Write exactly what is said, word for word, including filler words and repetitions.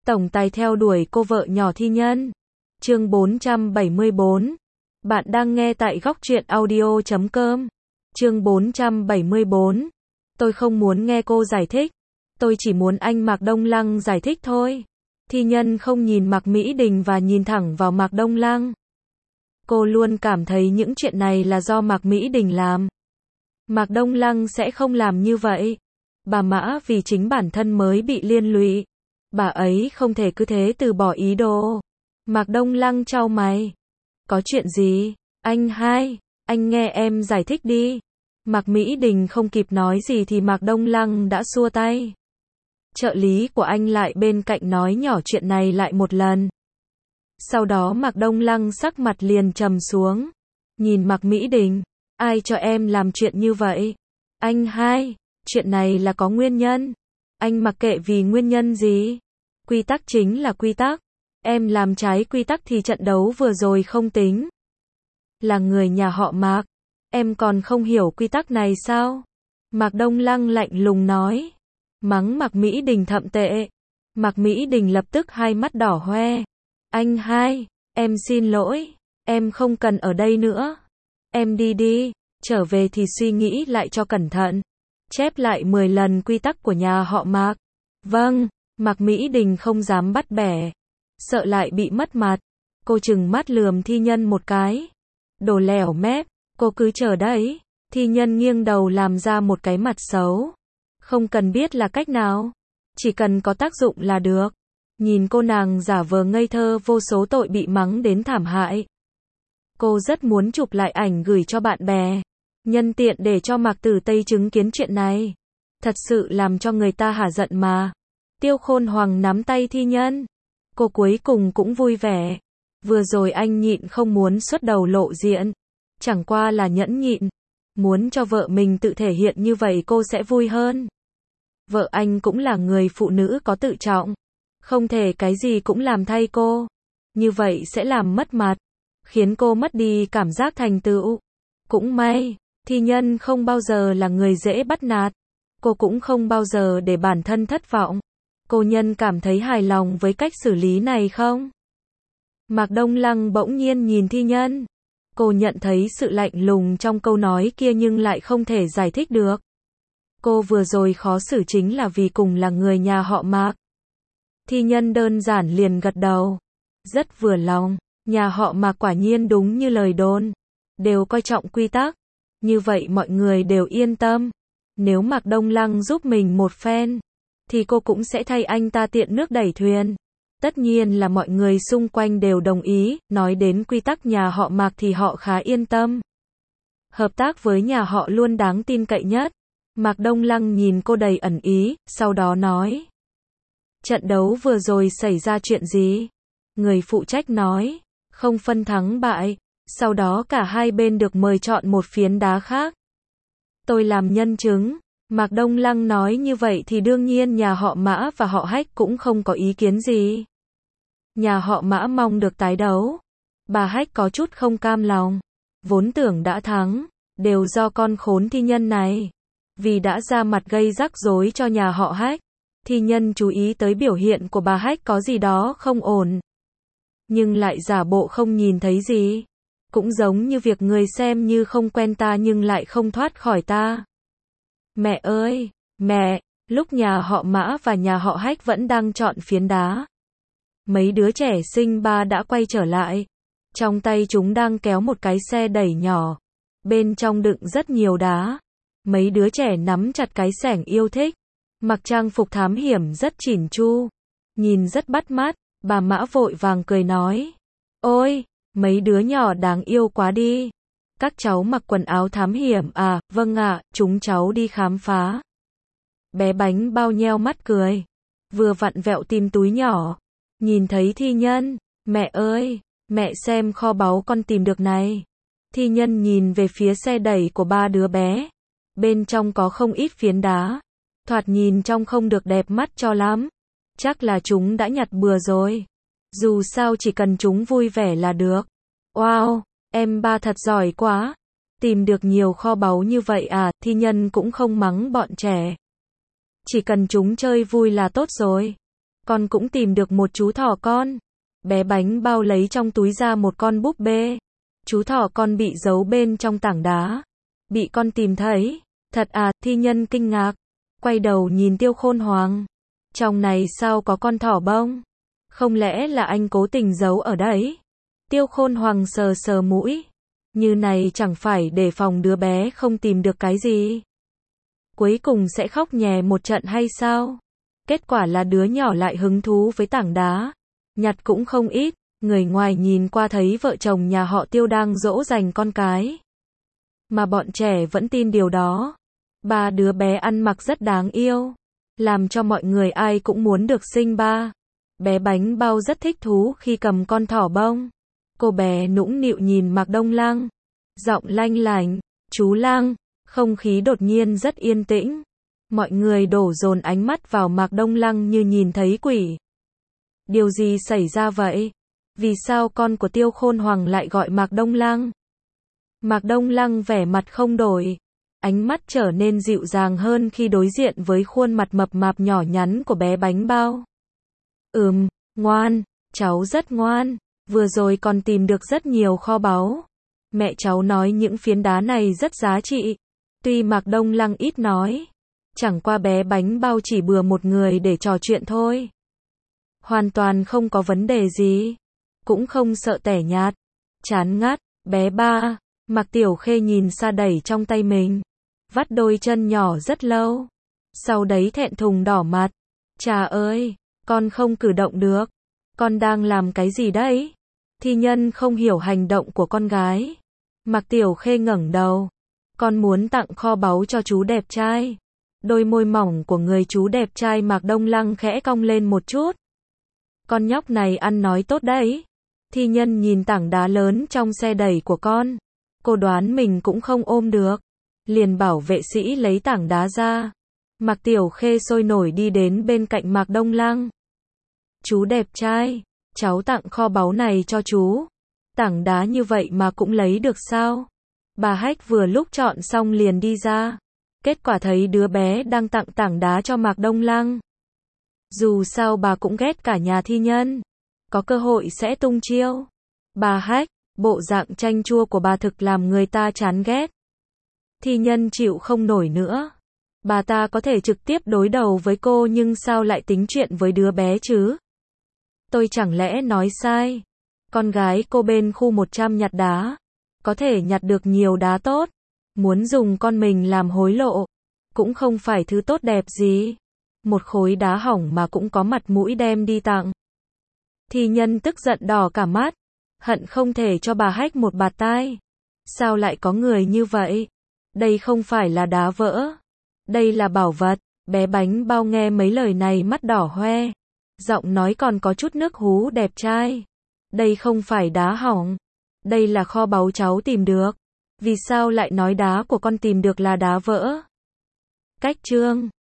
Tổng tài theo đuổi cô vợ nhỏ thi nhân. Chương bốn trăm bảy mươi bốn. Bạn đang nghe tại góc truyện audio chấm com. Chương bốn trăm bảy mươi bốn. Tôi không muốn nghe cô giải thích. Tôi chỉ muốn anh Mạc Đông Lăng giải thích thôi. Thi nhân không nhìn Mạc Mỹ Đình và nhìn thẳng vào Mạc Đông Lăng. Cô luôn cảm thấy những chuyện này là do Mạc Mỹ Đình làm. Mạc Đông Lăng sẽ không làm như vậy. Bà Mã vì chính bản thân mới bị liên lụy. Bà ấy không thể cứ thế từ bỏ ý đồ. Mạc Đông Lăng chau mày. Có chuyện gì? Anh hai, anh nghe em giải thích đi. Mạc Mỹ Đình không kịp nói gì thì Mạc Đông Lăng đã xua tay. Trợ lý của anh lại bên cạnh nói nhỏ chuyện này lại một lần. Sau đó Mạc Đông Lăng sắc mặt liền trầm xuống. Nhìn Mạc Mỹ Đình, ai cho em làm chuyện như vậy? Anh hai, chuyện này là có nguyên nhân. Anh mặc kệ vì nguyên nhân gì? Quy tắc chính là quy tắc. Em làm trái quy tắc thì trận đấu vừa rồi không tính. Là người nhà họ Mạc. Em còn không hiểu quy tắc này sao? Mạc Đông Lăng lạnh lùng nói. Mắng Mạc Mỹ Đình thậm tệ. Mạc Mỹ Đình lập tức hai mắt đỏ hoe. Anh hai, em xin lỗi. Em không cần ở đây nữa. Em đi đi. Trở về thì suy nghĩ lại cho cẩn thận. Chép lại mười lần quy tắc của nhà họ Mạc. Vâng. Mạc Mỹ Đình không dám bắt bẻ. Sợ lại bị mất mặt. Cô trừng mắt lườm thi nhân một cái. Đồ lẻo mép. Cô cứ chờ đấy. Thi nhân nghiêng đầu làm ra một cái mặt xấu. Không cần biết là cách nào. Chỉ cần có tác dụng là được. Nhìn cô nàng giả vờ ngây thơ vô số tội bị mắng đến thảm hại. Cô rất muốn chụp lại ảnh gửi cho bạn bè. Nhân tiện để cho Mạc Tử Tây chứng kiến chuyện này. Thật sự làm cho người ta hả giận mà. Tiêu Khôn Hoàng nắm tay thi nhân. Cô cuối cùng cũng vui vẻ. Vừa rồi anh nhịn không muốn xuất đầu lộ diện. Chẳng qua là nhẫn nhịn. Muốn cho vợ mình tự thể hiện như vậy cô sẽ vui hơn. Vợ anh cũng là người phụ nữ có tự trọng. Không thể cái gì cũng làm thay cô. Như vậy sẽ làm mất mặt. Khiến cô mất đi cảm giác thành tựu. Cũng may, thi nhân không bao giờ là người dễ bắt nạt. Cô cũng không bao giờ để bản thân thất vọng. Cô nhân cảm thấy hài lòng với cách xử lý này không? Mạc Đông Lăng bỗng nhiên nhìn thi nhân. Cô nhận thấy sự lạnh lùng trong câu nói kia nhưng lại không thể giải thích được. Cô vừa rồi khó xử chính là vì cùng là người nhà họ Mạc. Thi nhân đơn giản liền gật đầu. Rất vừa lòng. Nhà họ Mạc quả nhiên đúng như lời đồn. Đều coi trọng quy tắc. Như vậy mọi người đều yên tâm. Nếu Mạc Đông Lăng giúp mình một phen, thì cô cũng sẽ thay anh ta tiện nước đẩy thuyền. Tất nhiên là mọi người xung quanh đều đồng ý. Nói đến quy tắc nhà họ Mạc thì họ khá yên tâm. Hợp tác với nhà họ luôn đáng tin cậy nhất. Mạc Đông Lăng nhìn cô đầy ẩn ý, sau đó nói. Trận đấu vừa rồi xảy ra chuyện gì? Người phụ trách nói. Không phân thắng bại. Sau đó cả hai bên được mời chọn một phiến đá khác. Tôi làm nhân chứng. Mạc Đông Lăng nói như vậy thì đương nhiên nhà họ Mã và họ Hách cũng không có ý kiến gì. Nhà họ Mã mong được tái đấu. Bà Hách có chút không cam lòng. Vốn tưởng đã thắng. Đều do con khốn thi nhân này. Vì đã ra mặt gây rắc rối cho nhà họ Hách. Thi nhân chú ý tới biểu hiện của bà Hách có gì đó không ổn. Nhưng lại giả bộ không nhìn thấy gì. Cũng giống như việc người xem như không quen ta nhưng lại không thoát khỏi ta. Mẹ ơi, mẹ, lúc nhà họ Mã và nhà họ Hách vẫn đang chọn phiến đá. Mấy đứa trẻ sinh ba đã quay trở lại. Trong tay chúng đang kéo một cái xe đẩy nhỏ. Bên trong đựng rất nhiều đá. Mấy đứa trẻ nắm chặt cái xẻng yêu thích. Mặc trang phục thám hiểm rất chỉn chu. Nhìn rất bắt mắt, bà Mã vội vàng cười nói. Ôi, mấy đứa nhỏ đáng yêu quá đi. Các cháu mặc quần áo thám hiểm à, vâng ạ, chúng cháu đi khám phá. Bé Bánh Bao nheo mắt cười. Vừa vặn vẹo tìm túi nhỏ. Nhìn thấy thi nhân. Mẹ ơi, mẹ xem kho báu con tìm được này. Thi nhân nhìn về phía xe đẩy của ba đứa bé. Bên trong có không ít phiến đá. Thoạt nhìn trông không được đẹp mắt cho lắm. Chắc là chúng đã nhặt bừa rồi. Dù sao chỉ cần chúng vui vẻ là được. Wow, em ba thật giỏi quá. Tìm được nhiều kho báu như vậy à, thi nhân cũng không mắng bọn trẻ. Chỉ cần chúng chơi vui là tốt rồi. Con cũng tìm được một chú thỏ con. Bé bánh bao lấy trong túi ra một con búp bê. Chú thỏ con bị giấu bên trong tảng đá. Bị con tìm thấy. Thật à, thi nhân kinh ngạc. Quay đầu nhìn Tiêu Khôn Hoàng. Trong này sao có con thỏ bông? Không lẽ là anh cố tình giấu ở đấy? Tiêu Khôn Hoàng sờ sờ mũi. Như này chẳng phải để phòng đứa bé không tìm được cái gì. Cuối cùng sẽ khóc nhè một trận hay sao? Kết quả là đứa nhỏ lại hứng thú với tảng đá. Nhặt cũng không ít. Người ngoài nhìn qua thấy vợ chồng nhà họ Tiêu đang dỗ dành con cái. Mà bọn trẻ vẫn tin điều đó. Ba đứa bé ăn mặc rất đáng yêu. Làm cho mọi người ai cũng muốn được sinh ba. Bé bánh bao rất thích thú khi cầm con thỏ bông. Cô bé nũng nịu nhìn Mạc Đông Lăng. Giọng lanh lảnh, chú Lăng. Không khí đột nhiên rất yên tĩnh. Mọi người đổ dồn ánh mắt vào Mạc Đông Lăng như nhìn thấy quỷ. Điều gì xảy ra vậy? Vì sao con của Tiêu Khôn Hoàng lại gọi Mạc Đông Lăng? Mạc Đông Lăng vẻ mặt không đổi. Ánh mắt trở nên dịu dàng hơn khi đối diện với khuôn mặt mập mạp nhỏ nhắn của bé bánh bao. Ừm, ngoan, cháu rất ngoan. Vừa rồi còn tìm được rất nhiều kho báu. Mẹ cháu nói những phiến đá này rất giá trị. Tuy Mạc Đông Lăng ít nói. Chẳng qua bé bánh bao chỉ bừa một người để trò chuyện thôi. Hoàn toàn không có vấn đề gì. Cũng không sợ tẻ nhạt. Chán ngắt, bé ba. Mạc Tiểu Khê nhìn sa đẩy trong tay mình. Vắt đôi chân nhỏ rất lâu. Sau đấy thẹn thùng đỏ mặt. Chà ơi, con không cử động được. Con đang làm cái gì đấy? Thi nhân không hiểu hành động của con gái. Mạc Tiểu Khê ngẩng đầu. Con muốn tặng kho báu cho chú đẹp trai. Đôi môi mỏng của người chú đẹp trai Mạc Đông Lăng khẽ cong lên một chút. Con nhóc này ăn nói tốt đấy. Thi nhân nhìn tảng đá lớn trong xe đẩy của con. Cô đoán mình cũng không ôm được. Liền bảo vệ sĩ lấy tảng đá ra. Mạc Tiểu Khê sôi nổi đi đến bên cạnh Mạc Đông Lăng. Chú đẹp trai, cháu tặng kho báu này cho chú. Tảng đá như vậy mà cũng lấy được sao? Bà Hách vừa lúc chọn xong liền đi ra. Kết quả thấy đứa bé đang tặng tảng đá cho Mạc Đông Lăng. Dù sao bà cũng ghét cả nhà thi nhân. Có cơ hội sẽ tung chiêu. Bà Hách, bộ dạng chanh chua của bà thực làm người ta chán ghét. Thi nhân chịu không nổi nữa. Bà ta có thể trực tiếp đối đầu với cô nhưng sao lại tính chuyện với đứa bé chứ? Tôi chẳng lẽ nói sai? Con gái cô bên khu một trăm nhặt đá. Có thể nhặt được nhiều đá tốt. Muốn dùng con mình làm hối lộ. Cũng không phải thứ tốt đẹp gì. Một khối đá hỏng mà cũng có mặt mũi đem đi tặng. Thi nhân tức giận đỏ cả mắt. Hận không thể cho bà Hách một bạt tai. Sao lại có người như vậy? Đây không phải là đá vỡ. Đây là bảo vật. Bé bánh bao nghe mấy lời này mắt đỏ hoe. Giọng nói còn có chút nước hú đẹp trai. Đây không phải đá hỏng. Đây là kho báu cháu tìm được. Vì sao lại nói đá của con tìm được là đá vỡ? Cách chương